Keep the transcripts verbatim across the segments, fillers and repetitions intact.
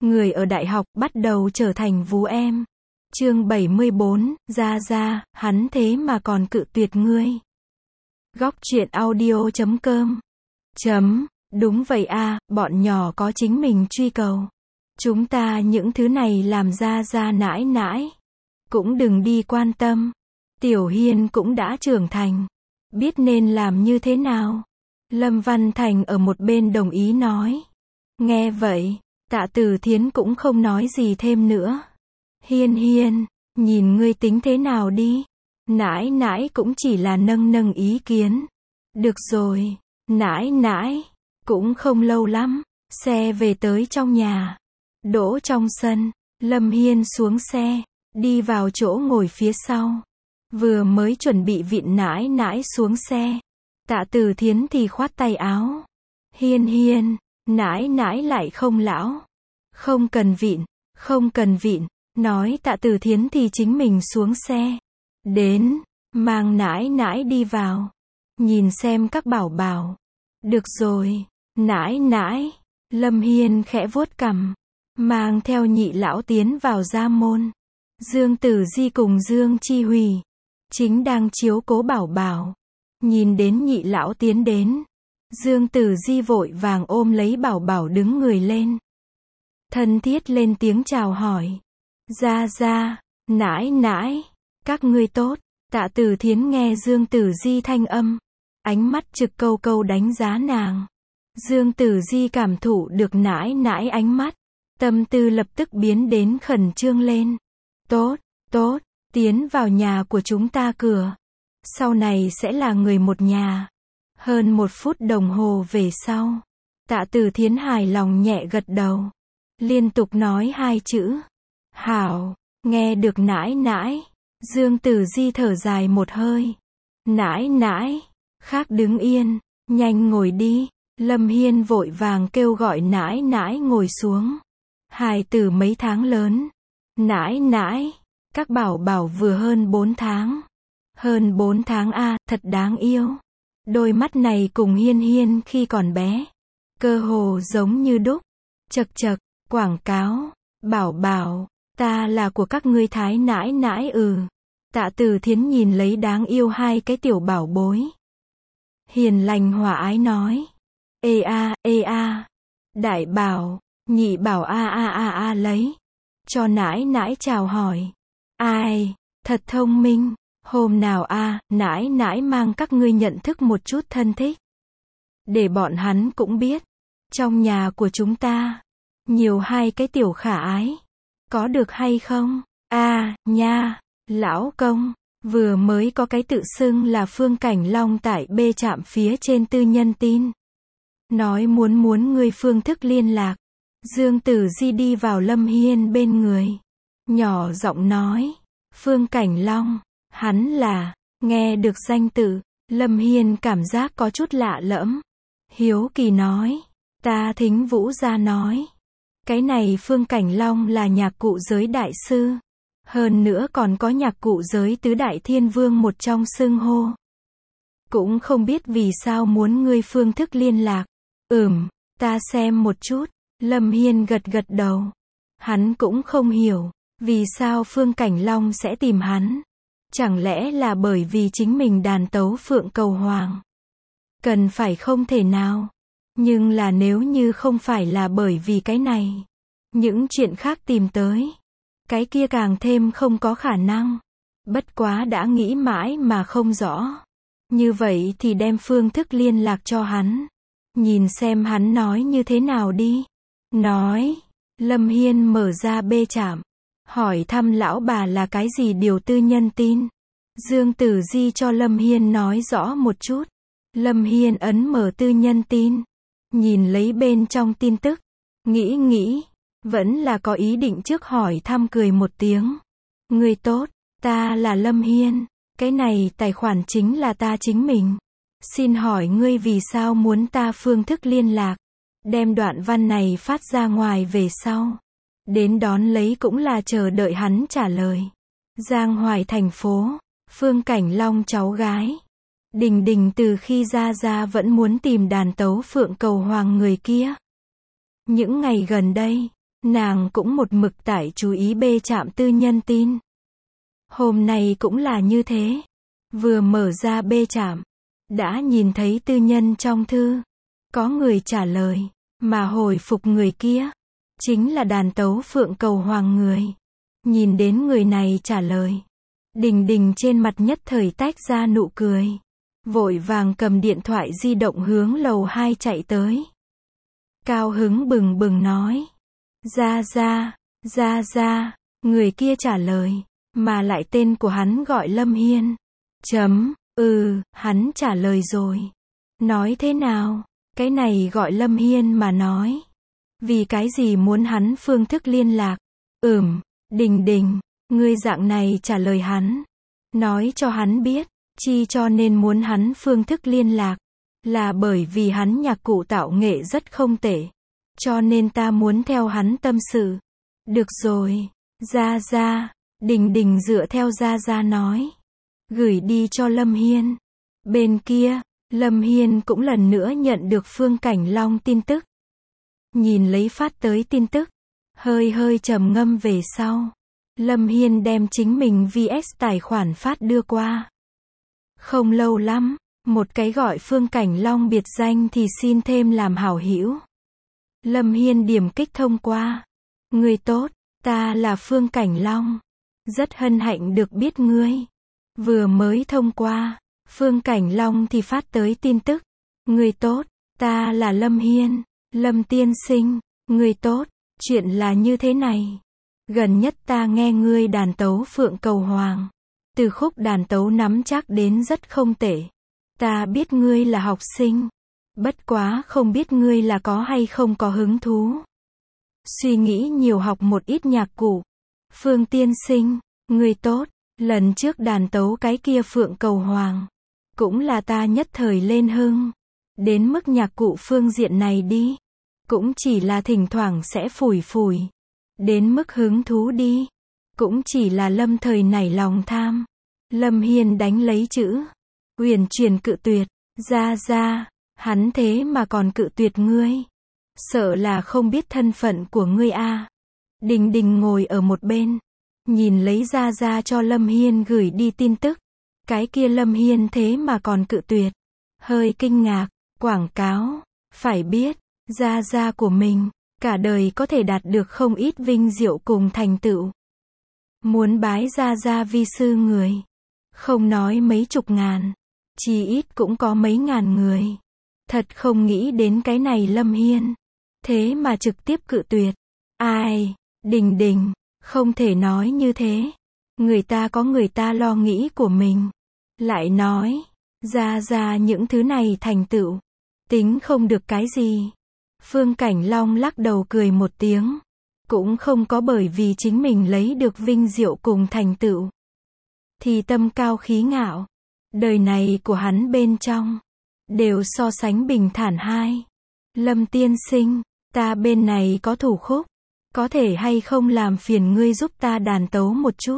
Người ở đại học bắt đầu trở thành vú em. Chương bảy mươi bốn, Gia Gia, hắn thế mà còn cự tuyệt ngươi. Góc truyện audio chấm com. Chấm, đúng vậy a, bọn nhỏ có chính mình truy cầu. Chúng ta những thứ này làm Gia Gia nãi nãi. Cũng đừng đi quan tâm. Tiểu Hiên cũng đã trưởng thành. Biết nên làm như thế nào. Lâm Văn Thành ở một bên đồng ý nói. Nghe vậy, Tạ Tử Thiến cũng không nói gì thêm nữa. Hiên Hiên, nhìn ngươi tính thế nào đi. Nãi nãi cũng chỉ là nâng nâng ý kiến. Được rồi, nãi nãi, cũng không lâu lắm, xe về tới trong nhà. Đỗ trong sân, Lâm Hiên xuống xe, đi vào chỗ ngồi phía sau. Vừa mới chuẩn bị vịn nãi nãi xuống xe. Tạ Tử Thiến thì khoát tay áo. Hiên Hiên, nãi nãi lại không lão. Không cần vịn, không cần vịn. Nói Tạ Tử Thiến thì chính mình xuống xe. Đến, mang nãi nãi đi vào. Nhìn xem các bảo bảo. Được rồi, nãi nãi. Lâm Hiên khẽ vuốt cằm. Mang theo nhị lão tiến vào gia môn. Dương Tử Di cùng Dương Chi Hủy chính đang chiếu cố bảo bảo. Nhìn đến nhị lão tiến đến. Dương Tử Di vội vàng ôm lấy bảo bảo đứng người lên. Thân thiết lên tiếng chào hỏi. Gia Gia, nãi nãi, các ngươi tốt. Tạ Tử Thiến nghe Dương Tử Di thanh âm. Ánh mắt trực câu câu đánh giá nàng. Dương Tử Di cảm thụ được nãi nãi ánh mắt. Tâm tư lập tức biến đến khẩn trương lên. Tốt, tốt, tiến vào nhà của chúng ta cửa. Sau này sẽ là người một nhà. Hơn một phút đồng hồ về sau. Tạ Tử Thiến hài lòng nhẹ gật đầu. Liên tục nói hai chữ. Hảo, nghe được nãi nãi. Dương Tử Di thở dài một hơi. Nãi nãi, khác đứng yên, nhanh ngồi đi. Lâm Hiên vội vàng kêu gọi nãi nãi ngồi xuống. Hài tử mấy tháng lớn. Nãi nãi, các bảo bảo vừa hơn bốn tháng. Hơn bốn tháng a, thật đáng yêu. Đôi mắt này cùng Hiên Hiên khi còn bé. Cơ hồ giống như đúc. Chật chật, quảng cáo. Bảo bảo, ta là của các ngươi thái nãi nãi ừ. Tạ Tử Thiến nhìn lấy đáng yêu hai cái tiểu bảo bối. Hiền lành hòa ái nói. Ê a, ê a. Đại bảo, nhị bảo a a a a lấy. Cho nãi nãi chào hỏi. Ai, thật thông minh. Hôm nào a, nãi nãi mang các ngươi nhận thức một chút thân thích. Để bọn hắn cũng biết. Trong nhà của chúng ta. Nhiều hai cái tiểu khả ái. Có được hay không? A, à, nha. Lão công, vừa mới có cái tự xưng là Phương Cảnh Long tại B trạm phía trên tư nhân tin. Nói muốn muốn ngươi phương thức liên lạc. Dương Tử Di đi vào Lâm Hiên bên người. Nhỏ giọng nói. Phương Cảnh Long, hắn là, nghe được danh tự, Lâm Hiên cảm giác có chút lạ lẫm. Hiếu kỳ nói. Ta thính Vũ gia nói. Cái này Phương Cảnh Long là nhạc cụ giới đại sư. Hơn nữa còn có nhạc cụ giới tứ đại thiên vương một trong xưng hô. Cũng không biết vì sao muốn ngươi phương thức liên lạc. Ừm, ta xem một chút. Lâm Hiên gật gật đầu. Hắn cũng không hiểu. Vì sao Phương Cảnh Long sẽ tìm hắn. Chẳng lẽ là bởi vì chính mình đàn tấu Phượng Cầu Hoàng. Cần phải không thể nào. Nhưng là nếu như không phải là bởi vì cái này. Những chuyện khác tìm tới. Cái kia càng thêm không có khả năng. Bất quá đã nghĩ mãi mà không rõ. Như vậy thì đem phương thức liên lạc cho hắn. Nhìn xem hắn nói như thế nào đi. Nói. Lâm Hiên mở ra B trạm. Hỏi thăm lão bà là cái gì điều tư nhân tin. Dương Tử Di cho Lâm Hiên nói rõ một chút. Lâm Hiên ấn mở tư nhân tin. Nhìn lấy bên trong tin tức. Nghĩ nghĩ. Vẫn là có ý định trước hỏi thăm cười một tiếng. Người tốt, ta là Lâm Hiên. Cái này tài khoản chính là ta chính mình. Xin hỏi ngươi vì sao muốn ta phương thức liên lạc. Đem đoạn văn này phát ra ngoài về sau. Đến đón lấy cũng là chờ đợi hắn trả lời. Giang Hoài thành phố. Phương Cảnh Long cháu gái. Đình Đình từ khi ra ra vẫn muốn tìm đàn tấu Phượng Cầu Hoàng người kia. Những ngày gần đây. nàng cũng một mực tải chú ý bê trạm tư nhân tin. Hôm nay cũng là như thế. Vừa mở ra bê trạm, đã nhìn thấy tư nhân trong thư. Có người trả lời, mà hồi phục người kia, chính là đàn tấu Phượng Cầu Hoàng người. Nhìn đến người này trả lời, Đình Đình trên mặt nhất thời tách ra nụ cười. Vội vàng cầm điện thoại di động hướng lầu hai chạy tới. Cao hứng bừng bừng nói, Gia Gia, Gia Gia, người kia trả lời, mà lại tên của hắn gọi Lâm Hiên. Chấm, ừ, hắn trả lời rồi. Nói thế nào? Cái này gọi Lâm Hiên mà nói. Vì cái gì muốn hắn phương thức liên lạc? Ừm, Đình Đình, ngươi dạng này trả lời hắn. Nói cho hắn biết, chi cho nên muốn hắn phương thức liên lạc. Là bởi vì hắn nhạc cụ tạo nghệ rất không tệ. Cho nên ta muốn theo hắn tâm sự. Được rồi, Gia Gia, Đình Đình dựa theo Gia Gia nói. Gửi đi cho Lâm Hiên. Bên kia, Lâm Hiên cũng lần nữa nhận được Phương Cảnh Long tin tức. Nhìn lấy phát tới tin tức, hơi hơi trầm ngâm về sau. Lâm Hiên đem chính mình vê ét tài khoản phát đưa qua. Không lâu lắm, một cái gọi Phương Cảnh Long biệt danh thì xin thêm làm hảo hữu. Lâm Hiên điểm kích thông qua. Ngươi tốt, ta là Phương Cảnh Long. Rất hân hạnh được biết ngươi. Vừa mới thông qua, Phương Cảnh Long thì phát tới tin tức. Ngươi tốt, ta là Lâm Hiên. Lâm tiên sinh, ngươi tốt, chuyện là như thế này. Gần nhất ta nghe ngươi đàn tấu Phượng Cầu Hoàng. Từ khúc đàn tấu nắm chắc đến rất không tệ. Ta biết ngươi là học sinh. Bất quá không biết ngươi là có hay không có hứng thú. Suy nghĩ nhiều học một ít nhạc cụ. Phương tiên sinh, ngươi tốt, lần trước đàn tấu cái kia Phượng Cầu Hoàng. Cũng là ta nhất thời lên hưng. Đến mức nhạc cụ phương diện này đi. Cũng chỉ là thỉnh thoảng sẽ phủi phủi. Đến mức hứng thú đi. Cũng chỉ là lâm thời nảy lòng tham. Lâm Hiên đánh lấy chữ. Huyền truyền cự tuyệt. Ra ra. Hắn thế mà còn cự tuyệt ngươi. Sợ là không biết thân phận của ngươi a. À. Đình Đình ngồi ở một bên. Nhìn lấy ra ra cho Lâm Hiên gửi đi tin tức. Cái kia Lâm Hiên thế mà còn cự tuyệt. Hơi kinh ngạc. Quảng cáo. Phải biết. Gia Gia của mình, cả đời có thể đạt được không ít vinh diệu cùng thành tựu. Muốn bái Gia Gia vi sư người. Không nói mấy chục ngàn. Chỉ ít cũng có mấy ngàn người. Thật không nghĩ đến cái này Lâm Hiên. Thế mà trực tiếp cự tuyệt. Ai, Đình Đình, không thể nói như thế. Người ta có người ta lo nghĩ của mình. Lại nói, Gia Gia những thứ này thành tựu. Tính không được cái gì. Phương Cảnh Long lắc đầu cười một tiếng. Cũng không có bởi vì chính mình lấy được vinh diệu cùng thành tựu. Thì tâm cao khí ngạo. Đời này của hắn bên trong. Đều so sánh bình thản hai. Lâm tiên sinh, ta bên này có thủ khúc. Có thể hay không làm phiền ngươi giúp ta đàn tấu một chút.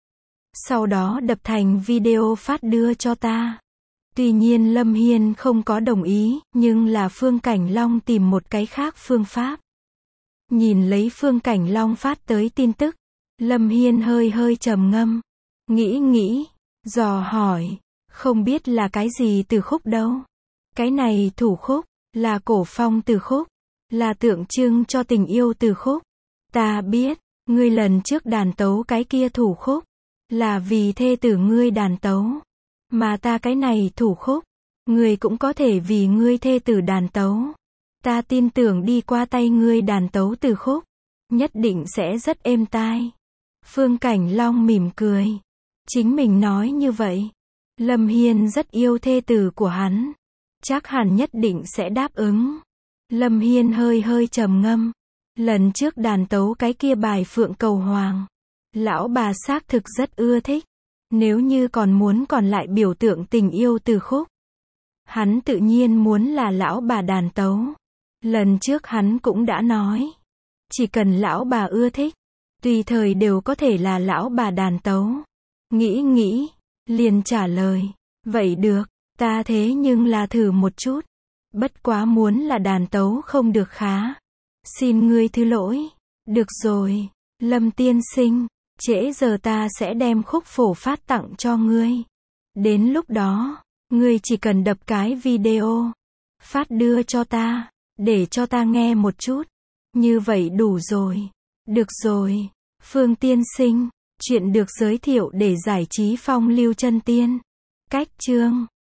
Sau đó đập thành video phát đưa cho ta. Tuy nhiên Lâm Hiên không có đồng ý, nhưng là Phương Cảnh Long tìm một cái khác phương pháp. Nhìn lấy Phương Cảnh Long phát tới tin tức, Lâm Hiên hơi hơi trầm ngâm. Nghĩ nghĩ, dò hỏi, không biết là cái gì từ khúc đâu. Cái này thủ khúc, là cổ phong từ khúc, là tượng trưng cho tình yêu từ khúc. Ta biết, ngươi lần trước đàn tấu cái kia thủ khúc, là vì thê tử ngươi đàn tấu. Mà ta cái này thủ khúc, ngươi cũng có thể vì ngươi thê tử đàn tấu. Ta tin tưởng đi qua tay ngươi đàn tấu từ khúc, nhất định sẽ rất êm tai. Phương Cảnh Long mỉm cười. Chính mình nói như vậy. Lâm Hiên rất yêu thê tử của hắn. Chắc hẳn nhất định sẽ đáp ứng. Lâm Hiên hơi hơi trầm ngâm. Lần trước đàn tấu cái kia bài Phượng Cầu Hoàng. Lão bà xác thực rất ưa thích. Nếu như còn muốn còn lại biểu tượng tình yêu từ khúc. Hắn tự nhiên muốn là lão bà đàn tấu. Lần trước hắn cũng đã nói. Chỉ cần lão bà ưa thích. Tùy thời đều có thể là lão bà đàn tấu. Nghĩ nghĩ. Liền trả lời. Vậy được. Ta thế nhưng là thử một chút. Bất quá muốn là đàn tấu không được khá. Xin ngươi thứ lỗi. Được rồi, Lâm tiên sinh, trễ giờ ta sẽ đem khúc phổ phát tặng cho ngươi. Đến lúc đó, ngươi chỉ cần đập cái video, phát đưa cho ta, để cho ta nghe một chút. Như vậy đủ rồi. Được rồi, Phương tiên sinh, chuyện được giới thiệu để giải trí phong lưu chân tiên. Cách chương